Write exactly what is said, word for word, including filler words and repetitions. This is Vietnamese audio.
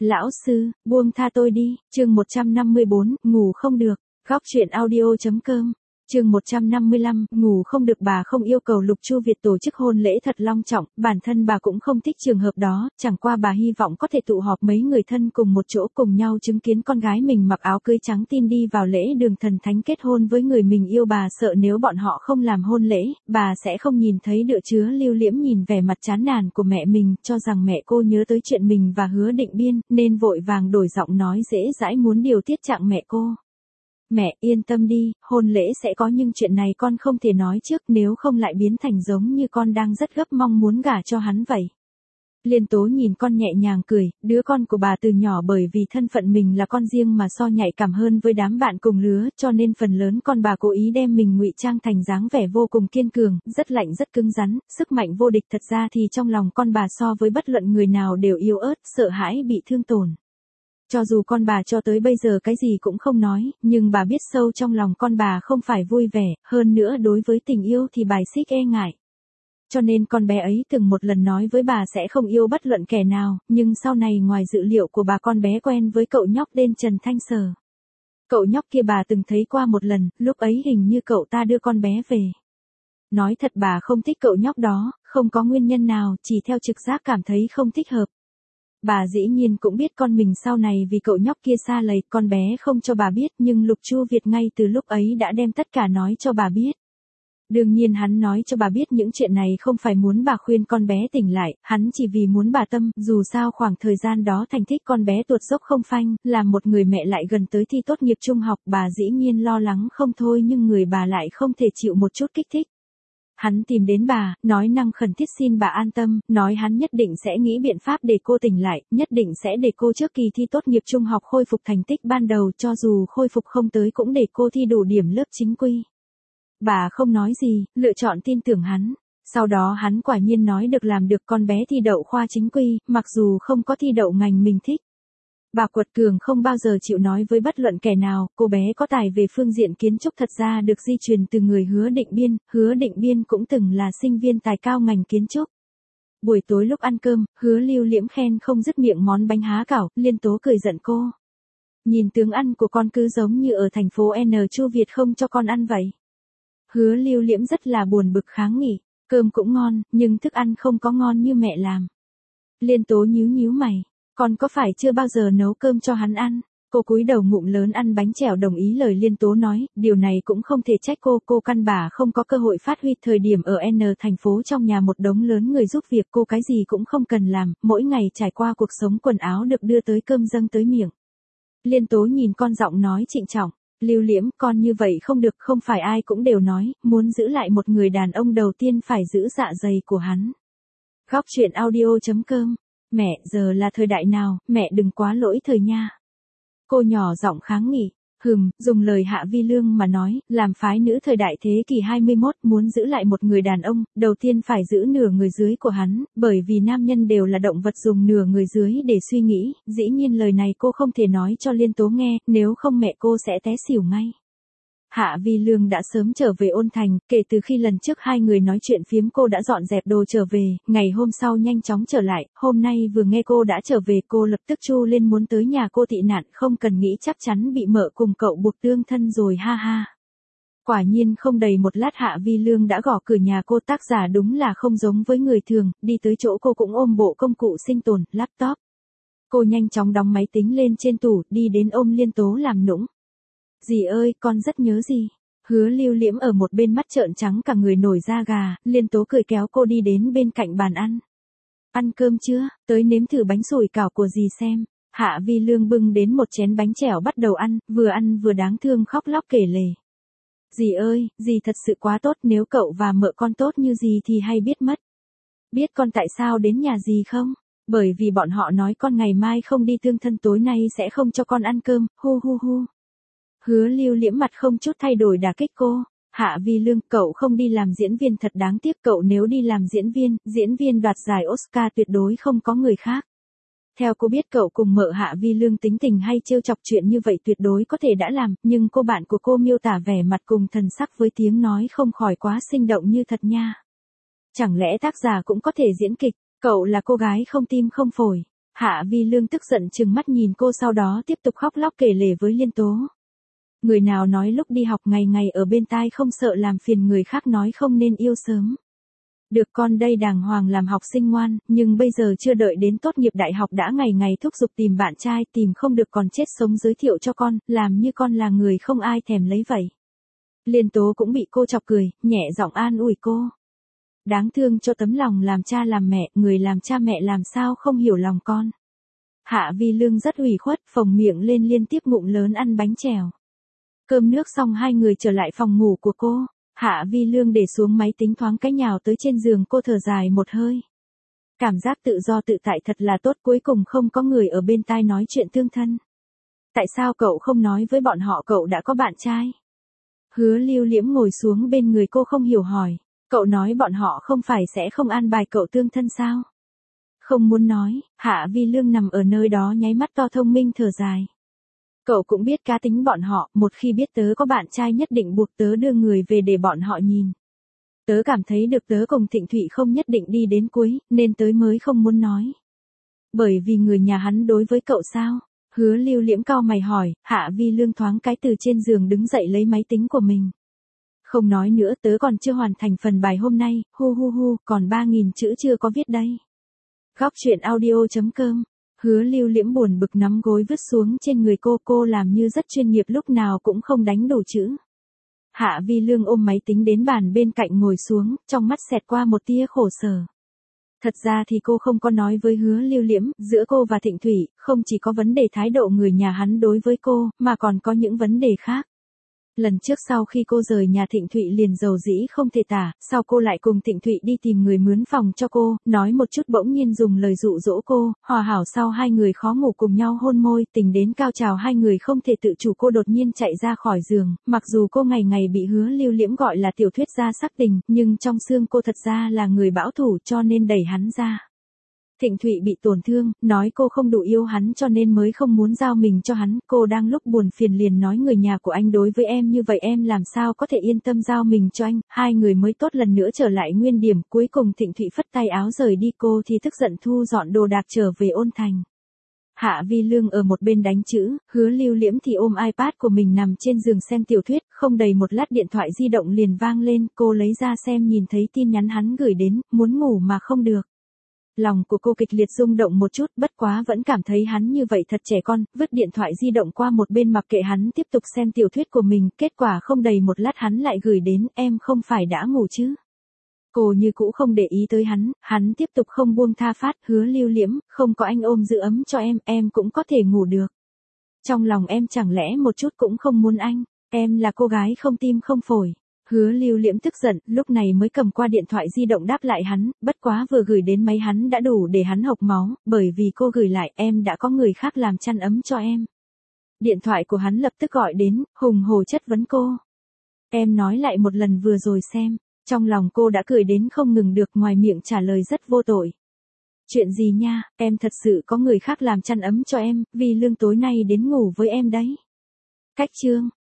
Lão sư, buông tha tôi đi, chương một trăm năm mươi bốn, ngủ không được, góc truyện audio.com. Chương một trăm năm mươi lăm, ngủ không được. Bà không yêu cầu Lục Chu Việt tổ chức hôn lễ thật long trọng, bản thân bà cũng không thích trường hợp đó, chẳng qua bà hy vọng có thể tụ họp mấy người thân cùng một chỗ cùng nhau chứng kiến con gái mình mặc áo cưới trắng tin đi vào lễ đường thần thánh kết hôn với người mình yêu. Bà sợ nếu bọn họ không làm hôn lễ, bà sẽ không nhìn thấy Đựa Chứa Lưu Liễm nhìn vẻ mặt chán nản của mẹ mình, cho rằng mẹ cô nhớ tới chuyện mình và Hứa Định Biên, nên vội vàng đổi giọng nói dễ dãi muốn điều tiết trạng mẹ cô. Mẹ, yên tâm đi, hôn lễ sẽ có nhưng chuyện này con không thể nói trước nếu không lại biến thành giống như con đang rất gấp mong muốn gả cho hắn vậy. Liên Tố nhìn con nhẹ nhàng cười, đứa con của bà từ nhỏ bởi vì thân phận mình là con riêng mà so nhạy cảm hơn với đám bạn cùng lứa, cho nên phần lớn con bà cố ý đem mình ngụy trang thành dáng vẻ vô cùng kiên cường, rất lạnh rất cứng rắn, sức mạnh vô địch. Thật ra thì trong lòng con bà so với bất luận người nào đều yếu ớt, sợ hãi bị thương tổn. Cho dù con bà cho tới bây giờ cái gì cũng không nói, nhưng bà biết sâu trong lòng con bà không phải vui vẻ, hơn nữa đối với tình yêu thì bài xích e ngại. Cho nên con bé ấy từng một lần nói với bà sẽ không yêu bất luận kẻ nào, nhưng sau này ngoài dự liệu của bà, con bé quen với cậu nhóc tên Trần Thanh Sở. Cậu nhóc kia bà từng thấy qua một lần, lúc ấy hình như cậu ta đưa con bé về. Nói thật bà không thích cậu nhóc đó, không có nguyên nhân nào, chỉ theo trực giác cảm thấy không thích hợp. Bà dĩ nhiên cũng biết con mình sau này vì cậu nhóc kia xa lầy, con bé không cho bà biết, nhưng Lục Chu Việt ngay từ lúc ấy đã đem tất cả nói cho bà biết. Đương nhiên hắn nói cho bà biết những chuyện này không phải muốn bà khuyên con bé tỉnh lại, hắn chỉ vì muốn bà tâm, dù sao khoảng thời gian đó thành tích con bé tuột dốc không phanh, làm một người mẹ lại gần tới thi tốt nghiệp trung học, bà dĩ nhiên lo lắng không thôi nhưng người bà lại không thể chịu một chút kích thích. Hắn tìm đến bà, nói năng khẩn thiết xin bà an tâm, nói hắn nhất định sẽ nghĩ biện pháp để cô tỉnh lại, nhất định sẽ để cô trước kỳ thi tốt nghiệp trung học khôi phục thành tích ban đầu, cho dù khôi phục không tới cũng để cô thi đủ điểm lớp chính quy. Bà không nói gì, lựa chọn tin tưởng hắn. Sau đó hắn quả nhiên nói được làm được, con bé thi đậu khoa chính quy, mặc dù không có thi đậu ngành mình thích. Bà quật cường không bao giờ chịu nói với bất luận kẻ nào, cô bé có tài về phương diện kiến trúc thật ra được di truyền từ người Hứa Định Biên, Hứa Định Biên cũng từng là sinh viên tài cao ngành kiến trúc. Buổi tối lúc ăn cơm, Hứa Lưu Liễm khen không dứt miệng món bánh há cảo, Liên Tố cười giận cô. Nhìn tướng ăn của con cứ giống như ở thành phố N Chu Việt không cho con ăn vậy. Hứa Lưu Liễm rất là buồn bực kháng nghị, cơm cũng ngon, nhưng thức ăn không có ngon như mẹ làm. Liên Tố nhíu nhíu mày. Con có phải chưa bao giờ nấu cơm cho hắn ăn? Cô cúi đầu ngụm lớn ăn bánh chèo đồng ý lời Liên Tố nói, điều này cũng không thể trách cô, cô căn bản không có cơ hội phát huy thời điểm ở N thành phố trong nhà một đống lớn người giúp việc, cô cái gì cũng không cần làm, mỗi ngày trải qua cuộc sống quần áo được đưa tới cơm dâng tới miệng. Liên Tố nhìn con giọng nói trịnh trọng, Lưu Liễm, con như vậy không được, không phải ai cũng đều nói, muốn giữ lại một người đàn ông đầu tiên phải giữ dạ dày của hắn. Góc truyện audio.com. Mẹ, giờ là thời đại nào, mẹ đừng quá lỗi thời nha. Cô nhỏ giọng kháng nghị, hừm, dùng lời Hạ Vi Lương mà nói, làm phái nữ thời đại thế kỷ hai mươi mốt, muốn giữ lại một người đàn ông, đầu tiên phải giữ nửa người dưới của hắn, bởi vì nam nhân đều là động vật dùng nửa người dưới để suy nghĩ, dĩ nhiên lời này cô không thể nói cho Liên Tố nghe, nếu không mẹ cô sẽ té xỉu ngay. Hạ Vi Lương đã sớm trở về Ôn Thành, kể từ khi lần trước hai người nói chuyện phiếm cô đã dọn dẹp đồ trở về, ngày hôm sau nhanh chóng trở lại, hôm nay vừa nghe cô đã trở về cô lập tức chu lên muốn tới nhà cô tị nạn, không cần nghĩ chắc chắn bị mợ cùng cậu buộc tương thân rồi ha ha. Quả nhiên không đầy một lát Hạ Vi Lương đã gõ cửa nhà cô, tác giả đúng là không giống với người thường, đi tới chỗ cô cũng ôm bộ công cụ sinh tồn, laptop. Cô nhanh chóng đóng máy tính lên trên tủ, đi đến ôm Liên Tố làm nũng. Dì ơi, con rất nhớ dì. Hứa Lưu Liễm ở một bên mắt trợn trắng cả người nổi da gà, Liên Tố cười kéo cô đi đến bên cạnh bàn ăn. Ăn cơm chưa, tới nếm thử bánh sủi cảo của dì xem. Hạ Vi Lương bưng đến một chén bánh chèo bắt đầu ăn, vừa ăn vừa đáng thương khóc lóc kể lể. Dì ơi, dì thật sự quá tốt, nếu cậu và mợ con tốt như dì thì hay biết mất. Biết con tại sao đến nhà dì không? Bởi vì bọn họ nói con ngày mai không đi tương thân, tối nay sẽ không cho con ăn cơm, hu hu hu. Hứa Lưu Liễm mặt không chút thay đổi đả kích cô. Hạ Vi Lương, cậu không đi làm diễn viên thật đáng tiếc, cậu nếu đi làm diễn viên, diễn viên đoạt giải Oscar tuyệt đối không có người khác. Theo cô biết cậu cùng mợ Hạ Vi Lương tính tình hay trêu chọc, chuyện như vậy tuyệt đối có thể đã làm, nhưng cô bạn của cô miêu tả vẻ mặt cùng thần sắc với tiếng nói không khỏi quá sinh động như thật nha. Chẳng lẽ tác giả cũng có thể diễn kịch, cậu là cô gái không tim không phổi. Hạ Vi Lương tức giận trừng mắt nhìn cô, sau đó tiếp tục khóc lóc kể lể với Liên Tố. Người nào nói lúc đi học ngày ngày ở bên tai không sợ làm phiền người khác, nói không nên yêu sớm. Được, con đây đàng hoàng làm học sinh ngoan, nhưng bây giờ chưa đợi đến tốt nghiệp đại học đã ngày ngày thúc giục tìm bạn trai, tìm không được còn chết sống giới thiệu cho con, làm như con là người không ai thèm lấy vậy. Liên Tố cũng bị cô chọc cười, nhẹ giọng an ủi cô. Đáng thương cho tấm lòng làm cha làm mẹ, người làm cha mẹ làm sao không hiểu lòng con. Hạ Vi Lương rất ủy khuất, phồng miệng lên liên tiếp ngụm lớn ăn bánh trèo. Cơm nước xong hai người trở lại phòng ngủ của cô. Hạ Vi Lương để xuống máy tính thoáng cái nhào tới trên giường, cô thở dài một hơi. Cảm giác tự do tự tại thật là tốt, cuối cùng không có người ở bên tai nói chuyện tương thân. Tại sao cậu không nói với bọn họ cậu đã có bạn trai? Hứa Lưu Liễm ngồi xuống bên người cô không hiểu hỏi. Cậu nói bọn họ không phải sẽ không an bài cậu tương thân sao? Không muốn nói. Hạ Vi Lương nằm ở nơi đó nháy mắt to thông minh thở dài. Cậu cũng biết cá tính bọn họ, một khi biết tớ có bạn trai nhất định buộc tớ đưa người về để bọn họ nhìn. Tớ cảm thấy được tớ cùng Thịnh Thụy không nhất định đi đến cuối, nên tớ mới không muốn nói. Bởi vì người nhà hắn đối với cậu sao? Hứa Lưu Liễm cau mày hỏi. Hạ Vi Lương thoáng cái từ trên giường đứng dậy lấy máy tính của mình. Không nói nữa, tớ còn chưa hoàn thành phần bài hôm nay, hu hu hu, còn ba nghìn chữ chưa có viết đây. Góc truyện audio chấm com. Hứa Lưu Liễm buồn bực nắm gối vứt xuống trên người cô, cô làm như rất chuyên nghiệp lúc nào cũng không đánh đủ chữ. Hạ Vi Lương ôm máy tính đến bàn bên cạnh ngồi xuống, trong mắt xẹt qua một tia khổ sở. Thật ra thì cô không có nói với Hứa Lưu Liễm, giữa cô và Thịnh Thụy, không chỉ có vấn đề thái độ người nhà hắn đối với cô, mà còn có những vấn đề khác. Lần trước sau khi cô rời nhà Thịnh Thụy liền dầu dĩ không thể tả, sau cô lại cùng Thịnh Thụy đi tìm người mướn phòng cho cô, nói một chút bỗng nhiên dùng lời dụ dỗ cô, hòa hảo sau hai người khó ngủ cùng nhau hôn môi, tình đến cao trào hai người không thể tự chủ, cô đột nhiên chạy ra khỏi giường, mặc dù cô ngày ngày bị Hứa Lưu Liễm gọi là tiểu thuyết gia sắc tình, nhưng trong xương cô thật ra là người bão thủ cho nên đẩy hắn ra. Thịnh Thụy bị tổn thương, nói cô không đủ yêu hắn cho nên mới không muốn giao mình cho hắn, cô đang lúc buồn phiền liền nói người nhà của anh đối với em như vậy em làm sao có thể yên tâm giao mình cho anh, hai người mới tốt lần nữa trở lại nguyên điểm, cuối cùng Thịnh Thụy phất tay áo rời đi, cô thì tức giận thu dọn đồ đạc trở về Ôn Thành. Hạ Vi Lương ở một bên đánh chữ, Hứa Lưu Liễm thì ôm iPad của mình nằm trên giường xem tiểu thuyết, không đầy một lát điện thoại di động liền vang lên, cô lấy ra xem nhìn thấy tin nhắn hắn gửi đến, muốn ngủ mà không được. Lòng của cô kịch liệt rung động một chút, bất quá vẫn cảm thấy hắn như vậy thật trẻ con, vứt điện thoại di động qua một bên mặc kệ hắn tiếp tục xem tiểu thuyết của mình, kết quả không đầy một lát hắn lại gửi đến, em không phải đã ngủ chứ? Cô như cũ không để ý tới hắn, hắn tiếp tục không buông tha phát, Hứa Lưu Liễm, không có anh ôm giữ ấm cho em, em cũng có thể ngủ được. Trong lòng em chẳng lẽ một chút cũng không muốn anh, em là cô gái không tim không phổi. Hứa Lưu Liễm tức giận, lúc này mới cầm qua điện thoại di động đáp lại hắn, bất quá vừa gửi đến máy hắn đã đủ để hắn hộc máu, bởi vì cô gửi lại, em đã có người khác làm chăn ấm cho em. Điện thoại của hắn lập tức gọi đến, hùng hổ chất vấn cô. Em nói lại một lần vừa rồi xem, trong lòng cô đã cười đến không ngừng được, ngoài miệng trả lời rất vô tội. Chuyện gì nha, em thật sự có người khác làm chăn ấm cho em, vì Lương tối nay đến ngủ với em đấy. Cách chương.